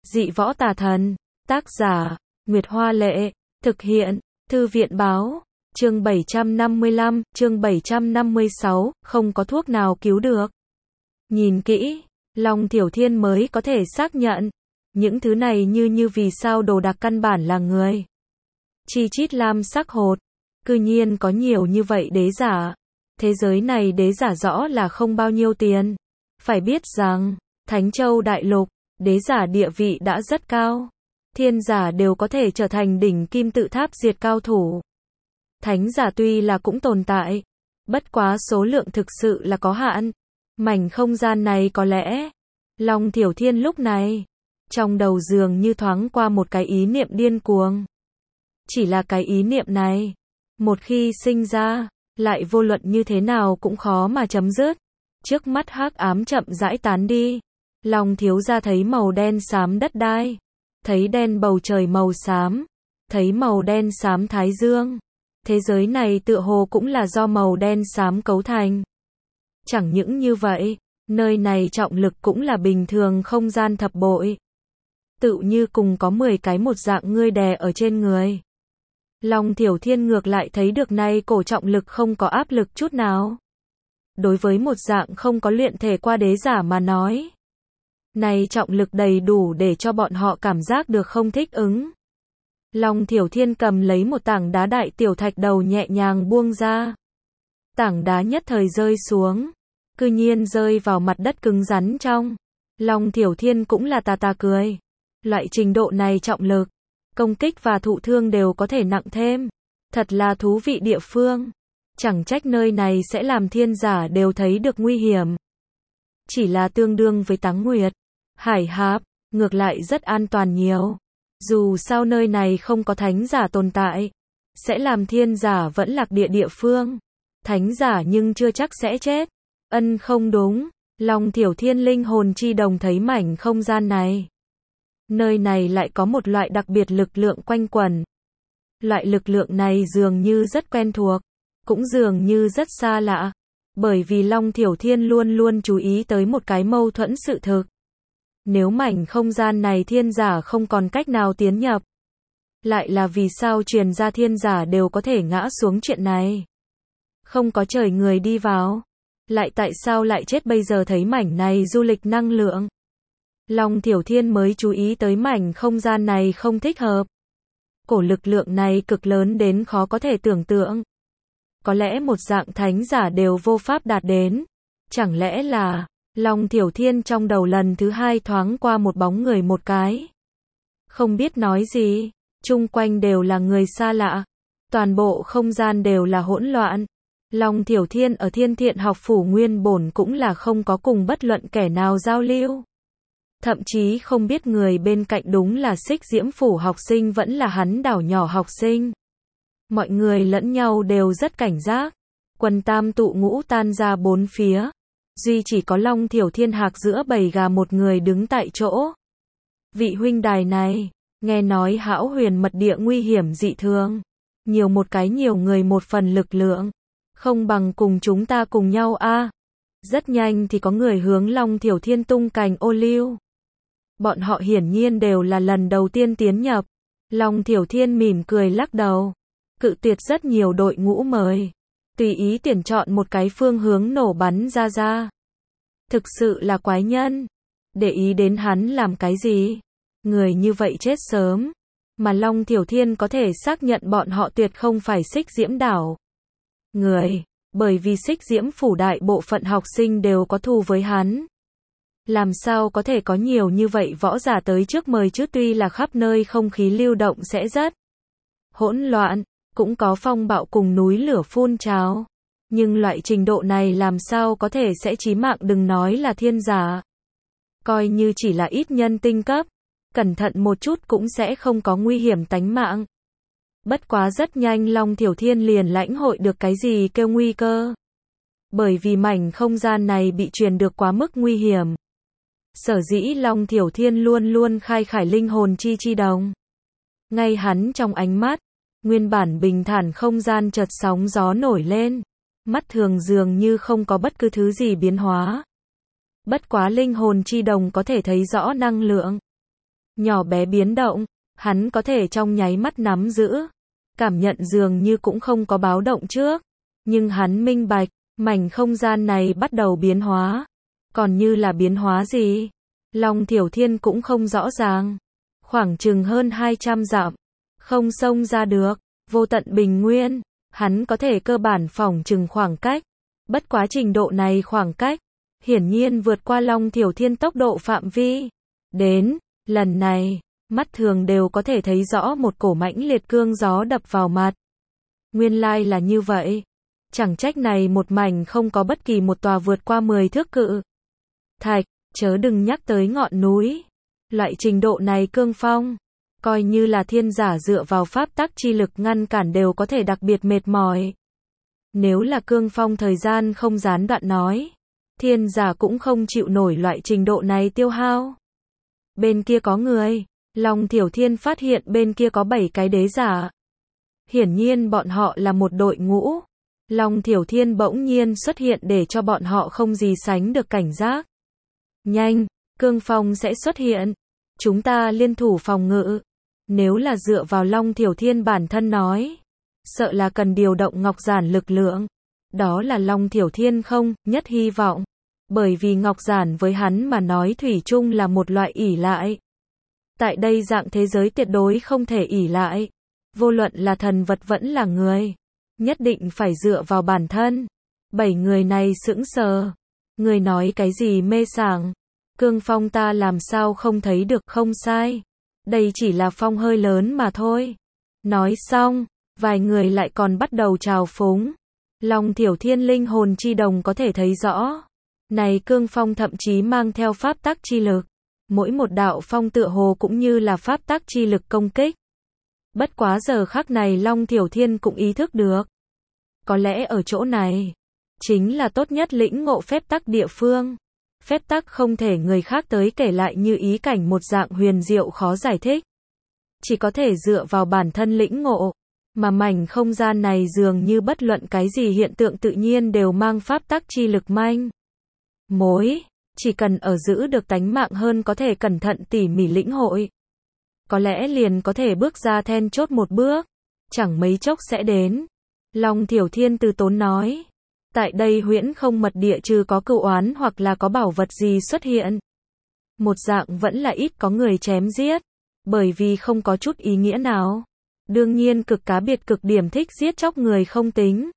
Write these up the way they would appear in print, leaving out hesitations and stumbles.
Dị võ tà thần. Tác giả, Nguyệt Hoa Lệ. Thực hiện, Thư viện Báo. Chương 755, chương 756, không có thuốc nào cứu được. Nhìn kỹ, Long Thiểu Thiên mới có thể xác nhận. Những thứ này như vì sao đồ đạc căn bản là người. Chi chít lam sắc hột. Cư nhiên có nhiều như vậy đế giả. Thế giới này đế giả rõ là không bao nhiêu tiền. Phải biết rằng, Thánh Châu Đại Lục, đế giả địa vị đã rất cao. Thiên giả đều có thể trở thành đỉnh kim tự tháp diệt cao thủ. Thánh giả tuy là cũng tồn tại, bất quá số lượng thực sự là có hạn. Mảnh không gian này có lẽ, Long Thiểu Thiên lúc này, trong đầu dường như thoáng qua một cái ý niệm điên cuồng. Chỉ là cái ý niệm này, một khi sinh ra, lại vô luận như thế nào cũng khó mà chấm dứt. Trước mắt hắc ám chậm rãi tán đi, Long thiếu gia thấy màu đen xám đất đai, thấy đen bầu trời màu xám, thấy màu đen xám thái dương. Thế giới này tựa hồ cũng là do màu đen xám cấu thành. Chẳng những như vậy, nơi này trọng lực cũng là bình thường không gian thập bội. Tự như cùng có 10 cái một dạng ngươi đè ở trên người. Long Thiểu Thiên ngược lại thấy được này cổ trọng lực không có áp lực chút nào. Đối với một dạng không có luyện thể qua đế giả mà nói, này trọng lực đầy đủ để cho bọn họ cảm giác được không thích ứng. Long Thiểu Thiên cầm lấy một tảng đá đại tiểu thạch đầu nhẹ nhàng buông ra. Tảng đá nhất thời rơi xuống, cư nhiên rơi vào mặt đất cứng rắn trong. Long Thiểu Thiên cũng là tà cười. Loại trình độ này trọng lực, công kích và thụ thương đều có thể nặng thêm. Thật là thú vị địa phương. Chẳng trách nơi này sẽ làm thiên giả đều thấy được nguy hiểm. Chỉ là tương đương với Táng Nguyệt, Hải Hạp, ngược lại rất an toàn nhiều. Dù sao nơi này không có thánh giả tồn tại, sẽ làm thiên giả vẫn lạc địa phương. Thánh giả nhưng chưa chắc sẽ chết. Ân không đúng, Long Thiểu Thiên linh hồn chi đồng thấy mảnh không gian này. Nơi này lại có một loại đặc biệt lực lượng quanh quẩn. Loại lực lượng này dường như rất quen thuộc, cũng dường như rất xa lạ. Bởi vì Long Thiểu Thiên luôn luôn chú ý tới một cái mâu thuẫn sự thực. Nếu mảnh không gian này thiên giả không còn cách nào tiến nhập, lại là vì sao truyền ra thiên giả đều có thể ngã xuống chuyện này. Không có trời người đi vào, lại tại sao lại chết bây giờ thấy mảnh này du lịch năng lượng. Long Thiểu Thiên mới chú ý tới mảnh không gian này không thích hợp. Cổ lực lượng này cực lớn đến khó có thể tưởng tượng. Có lẽ một dạng thánh giả đều vô pháp đạt đến. Chẳng lẽ là, Long Thiểu Thiên trong đầu lần thứ hai thoáng qua một bóng người một cái. Không biết nói gì, chung quanh đều là người xa lạ. Toàn bộ không gian đều là hỗn loạn. Long Thiểu Thiên ở Thiên Thiện học phủ nguyên bổn cũng là không có cùng bất luận kẻ nào giao lưu. Thậm chí không biết người bên cạnh đúng là Xích Diễm phủ học sinh vẫn là hắn đảo nhỏ học sinh. Mọi người lẫn nhau đều rất cảnh giác. Quần tam tụ ngũ tan ra bốn phía. Duy chỉ có Long Thiểu Thiên hạc giữa bầy gà một người đứng tại chỗ. Vị huynh đài này, nghe nói hão huyền mật địa nguy hiểm dị thường. Nhiều một cái nhiều người một phần lực lượng. Không bằng cùng chúng ta cùng nhau a. Rất nhanh thì có người hướng Long Thiểu Thiên tung cành ô liu. Bọn họ hiển nhiên đều là lần đầu tiên tiến nhập. Long Thiểu Thiên mỉm cười lắc đầu. Cự tuyệt rất nhiều đội ngũ mời. Tùy ý tuyển chọn một cái phương hướng nổ bắn ra. Thực sự là quái nhân. Để ý đến hắn làm cái gì? Người như vậy chết sớm. Mà Long Thiểu Thiên có thể xác nhận bọn họ tuyệt không phải Xích Diễm đảo. Người, bởi vì Xích Diễm phủ đại bộ phận học sinh đều có thù với hắn. Làm sao có thể có nhiều như vậy võ giả tới trước mời chứ, tuy là khắp nơi không khí lưu động sẽ rất hỗn loạn, cũng có phong bạo cùng núi lửa phun trào. Nhưng loại trình độ này làm sao có thể sẽ chí mạng, đừng nói là thiên giả. Coi như chỉ là ít nhân tinh cấp, cẩn thận một chút cũng sẽ không có nguy hiểm tánh mạng. Bất quá rất nhanh Long Thiểu Thiên liền lãnh hội được cái gì kêu nguy cơ. Bởi vì mảnh không gian này bị truyền được quá mức nguy hiểm. Sở dĩ Long Thiểu Thiên luôn luôn khai khải linh hồn chi đồng. Ngay hắn trong ánh mắt, nguyên bản bình thản không gian chợt sóng gió nổi lên. Mắt thường dường như không có bất cứ thứ gì biến hóa. Bất quá linh hồn chi đồng có thể thấy rõ năng lượng. nhỏ bé biến động, hắn có thể trong nháy mắt nắm giữ. Cảm nhận dường như cũng không có báo động trước, nhưng hắn minh bạch, mảnh không gian này bắt đầu biến hóa. Còn như là biến hóa gì? Long Thiểu Thiên cũng không rõ ràng. Khoảng chừng hơn 200 dặm, không xông ra được, vô tận bình nguyên, hắn có thể cơ bản phỏng chừng khoảng cách. Bất quá trình độ này khoảng cách, hiển nhiên vượt qua Long Thiểu Thiên tốc độ phạm vi. Đến, lần này, mắt thường đều có thể thấy rõ một cổ mãnh liệt cương gió đập vào mặt. Nguyên lai là như vậy. Chẳng trách này một mảnh không có bất kỳ một tòa vượt qua 10 thước cự thạch, chớ đừng nhắc tới ngọn núi. Loại trình độ này cương phong, coi như là thiên giả dựa vào pháp tắc chi lực ngăn cản đều có thể đặc biệt mệt mỏi. Nếu là cương phong thời gian không gián đoạn nói, thiên giả cũng không chịu nổi loại trình độ này tiêu hao. Bên kia có người, Long Thiểu Thiên phát hiện bên kia có 7 cái đế giả. Hiển nhiên bọn họ là một đội ngũ. Long Thiểu Thiên bỗng nhiên xuất hiện để cho bọn họ không gì sánh được cảnh giác. Nhanh, cương phong sẽ xuất hiện. Chúng ta liên thủ phòng ngự. Nếu là dựa vào Long Thiểu Thiên bản thân nói, sợ là cần điều động ngọc giản lực lượng. Đó là Long Thiểu Thiên không nhất hy vọng. Bởi vì ngọc giản với hắn mà nói thủy chung là một loại ỷ lại. Tại đây dạng thế giới tuyệt đối không thể ỷ lại. Vô luận là thần vật vẫn là người. Nhất định phải dựa vào bản thân. 7 người này sững sờ. Người nói cái gì mê sảng. Cương phong ta làm sao không thấy được, không sai. Đây chỉ là phong hơi lớn mà thôi. Nói xong, vài người lại còn bắt đầu trào phúng. Long Thiểu Thiên linh hồn chi đồng có thể thấy rõ. Này cương phong thậm chí mang theo pháp tắc chi lực. Mỗi một đạo phong tựa hồ cũng như là pháp tắc chi lực công kích. Bất quá giờ khắc này Long Thiểu Thiên cũng ý thức được. Có lẽ ở chỗ này, chính là tốt nhất lĩnh ngộ phép tắc địa phương. Phép tắc không thể người khác tới kể lại như ý cảnh một dạng huyền diệu khó giải thích. Chỉ có thể dựa vào bản thân lĩnh ngộ. Mà mảnh không gian này dường như bất luận cái gì hiện tượng tự nhiên đều mang pháp tắc chi lực manh mối. Chỉ cần ở giữ được tánh mạng hơn có thể cẩn thận tỉ mỉ lĩnh hội. Có lẽ liền có thể bước ra then chốt một bước. Chẳng mấy chốc sẽ đến. Long Thiểu Thiên từ tốn nói. Tại đây huyễn không mật địa trừ có cửu oán hoặc là có bảo vật gì xuất hiện. Một dạng vẫn là ít có người chém giết. Bởi vì không có chút ý nghĩa nào. Đương nhiên cực cá biệt cực điểm thích giết chóc người không tính.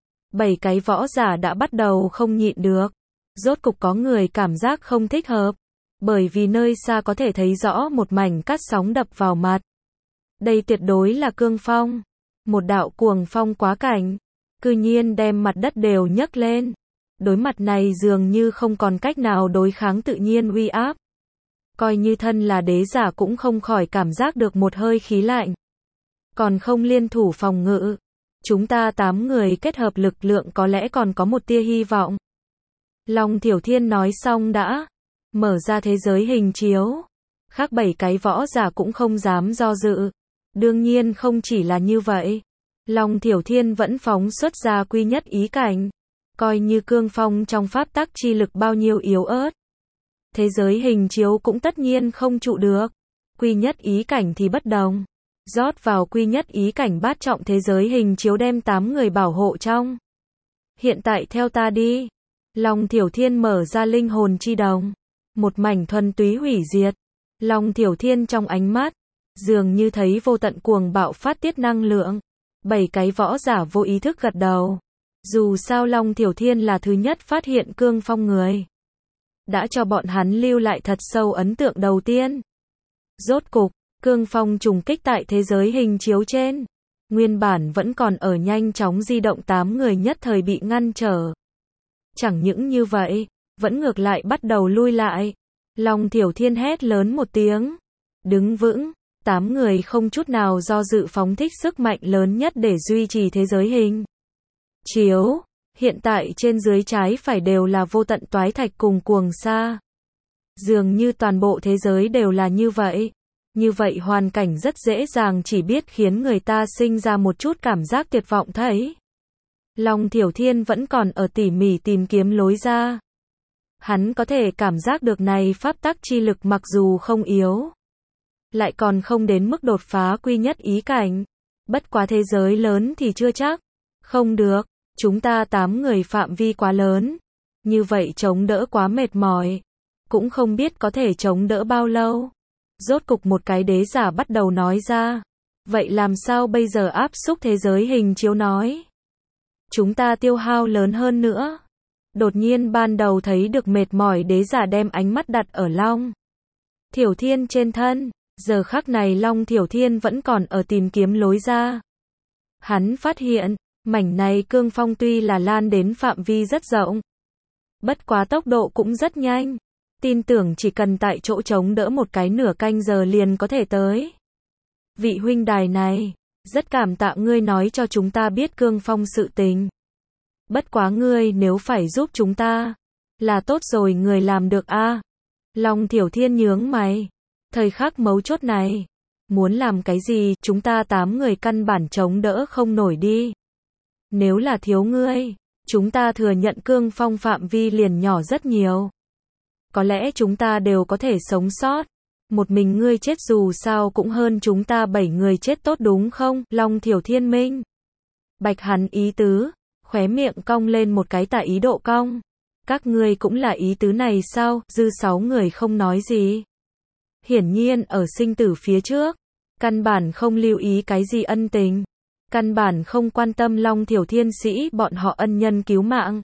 7 cái võ giả đã bắt đầu không nhịn được. Rốt cục có người cảm giác không thích hợp. Bởi vì nơi xa có thể thấy rõ một mảnh cát sóng đập vào mặt. Đây tuyệt đối là cương phong. Một đạo cuồng phong quá cảnh. Cư nhiên đem mặt đất đều nhấc lên. Đối mặt này dường như không còn cách nào đối kháng tự nhiên uy áp. Coi như thân là đế giả cũng không khỏi cảm giác được một hơi khí lạnh. Còn không liên thủ phòng ngự. Chúng ta 8 người kết hợp lực lượng có lẽ còn có một tia hy vọng. Long Thiểu Thiên nói xong đã mở ra thế giới hình chiếu. Khác 7 cái võ giả cũng không dám do dự. Đương nhiên không chỉ là như vậy. Long Thiểu Thiên vẫn phóng xuất ra quy nhất ý cảnh. Coi như cương phong trong pháp tắc chi lực bao nhiêu yếu ớt. Thế giới hình chiếu cũng tất nhiên không trụ được. Quy nhất ý cảnh thì bất đồng. Rót vào quy nhất ý cảnh bát trọng thế giới hình chiếu đem 8 người bảo hộ trong. Hiện tại theo ta đi. Long Thiểu Thiên mở ra linh hồn chi đồng. Một mảnh thuần túy hủy diệt. Long Thiểu Thiên trong ánh mắt. Dường như thấy vô tận cuồng bạo phát tiết năng lượng. 7 cái võ giả vô ý thức gật đầu. Dù sao Long Thiểu Thiên là thứ nhất phát hiện cương phong người. Đã cho bọn hắn lưu lại thật sâu ấn tượng đầu tiên. Rốt cục, cương phong trùng kích tại thế giới hình chiếu trên. Nguyên bản vẫn còn ở nhanh chóng di động 8 người nhất thời bị ngăn trở. Chẳng những như vậy, vẫn ngược lại bắt đầu lui lại. Long Thiểu Thiên hét lớn một tiếng. Đứng vững, 8 người không chút nào do dự phóng thích sức mạnh lớn nhất để duy trì thế giới hình chiếu. Hiện tại trên dưới trái phải đều là vô tận toái thạch cùng cuồng sa. Dường như toàn bộ thế giới đều là như vậy. Như vậy hoàn cảnh rất dễ dàng chỉ biết khiến người ta sinh ra một chút cảm giác tuyệt vọng thấy. Long Thiểu Thiên vẫn còn ở tỉ mỉ tìm kiếm lối ra. Hắn có thể cảm giác được này pháp tắc chi lực mặc dù không yếu. lại còn không đến mức đột phá quy nhất ý cảnh. Bất quá thế giới lớn thì chưa chắc. Không được, chúng ta 8 người phạm vi quá lớn. Như vậy chống đỡ quá mệt mỏi. Cũng không biết có thể chống đỡ bao lâu. Rốt cục một cái đế giả bắt đầu nói ra. Vậy làm sao bây giờ áp xúc thế giới hình chiếu nói? Chúng ta tiêu hao lớn hơn nữa. Đột nhiên ban đầu thấy được mệt mỏi đế giả đem ánh mắt đặt ở Long Thiểu Thiên trên thân. Giờ khắc này Long Thiểu Thiên vẫn còn ở tìm kiếm lối ra. Hắn phát hiện, mảnh này cương phong tuy là lan đến phạm vi rất rộng. Bất quá tốc độ cũng rất nhanh. Tin tưởng chỉ cần tại chỗ chống đỡ một cái nửa canh giờ liền có thể tới. Vị huynh đài này, rất cảm tạ ngươi nói cho chúng ta biết cương phong sự tình. Bất quá ngươi nếu phải giúp chúng ta, là tốt rồi người làm được a. Long Thiểu Thiên nhướng mày. Thời khắc mấu chốt này, muốn làm cái gì, chúng ta 8 người căn bản chống đỡ không nổi đi. Nếu là thiếu ngươi, chúng ta thừa nhận cương phong phạm vi liền nhỏ rất nhiều. Có lẽ chúng ta đều có thể sống sót. Một mình ngươi chết dù sao cũng hơn chúng ta 7 người chết tốt đúng không? Long Thiểu Thiên minh bạch hắn ý tứ, khóe miệng cong lên một cái tà ý độ cong. Các ngươi cũng là ý tứ này sao? Dư 6 người không nói gì. Hiển nhiên ở sinh tử phía trước, căn bản không lưu ý cái gì ân tình. Căn bản không quan tâm Long Thiểu Thiên sĩ bọn họ ân nhân cứu mạng.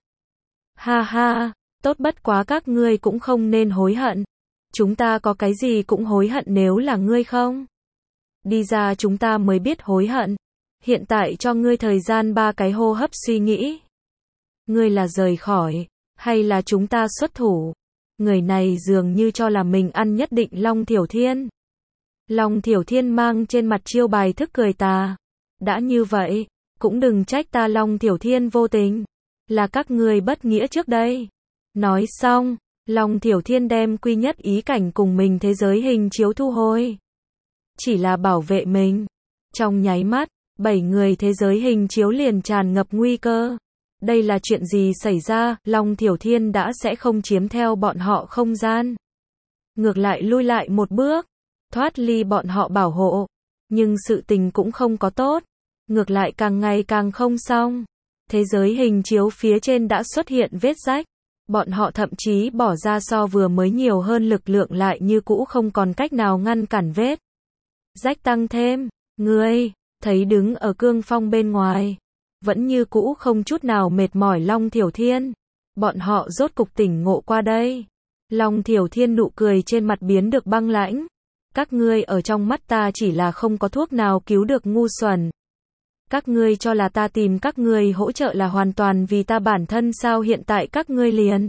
Ha ha, tốt bất quá các ngươi cũng không nên hối hận. Chúng ta có cái gì cũng hối hận nếu là ngươi không? Đi ra chúng ta mới biết hối hận. Hiện tại cho ngươi thời gian 3 cái hô hấp suy nghĩ. Ngươi là rời khỏi, hay là chúng ta xuất thủ? Người này dường như cho là mình ăn nhất định Long Thiểu Thiên. Long Thiểu Thiên mang trên mặt chiêu bài thức cười tà. Đã như vậy, cũng đừng trách ta Long Thiểu Thiên vô tình. Là các ngươi bất nghĩa trước đây. Nói xong, Long Thiểu Thiên đem quy nhất ý cảnh cùng mình thế giới hình chiếu thu hồi. Chỉ là bảo vệ mình. Trong nháy mắt, 7 người thế giới hình chiếu liền tràn ngập nguy cơ. Đây là chuyện gì xảy ra? Long Thiểu Thiên đã sẽ không chiếm theo bọn họ không gian. Ngược lại lui lại một bước, thoát ly bọn họ bảo hộ. Nhưng sự tình cũng không có tốt. Ngược lại càng ngày càng không xong. Thế giới hình chiếu phía trên đã xuất hiện vết rách. Bọn họ thậm chí bỏ ra so vừa mới nhiều hơn lực lượng lại như cũ không còn cách nào ngăn cản vết rách tăng thêm. Ngươi, thấy đứng ở cương phong bên ngoài, vẫn như cũ không chút nào mệt mỏi Long Thiểu Thiên. Bọn họ rốt cục tỉnh ngộ qua đây. Long Thiểu Thiên nụ cười trên mặt biến được băng lãnh. Các ngươi ở trong mắt ta chỉ là không có thuốc nào cứu được ngu xuẩn. Các ngươi cho là ta tìm các ngươi hỗ trợ là hoàn toàn vì ta bản thân sao? Hiện tại các ngươi liền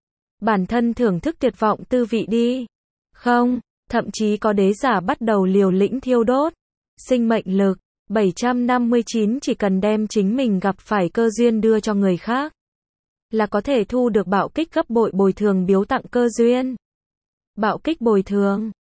bản thân thưởng thức tuyệt vọng tư vị đi. Không, thậm chí có đế giả bắt đầu liều lĩnh thiêu đốt sinh mệnh lực. 759 chỉ cần đem chính mình gặp phải cơ duyên đưa cho người khác, là có thể thu được bạo kích gấp bội bồi thường biếu tặng cơ duyên. Bạo kích bồi thường,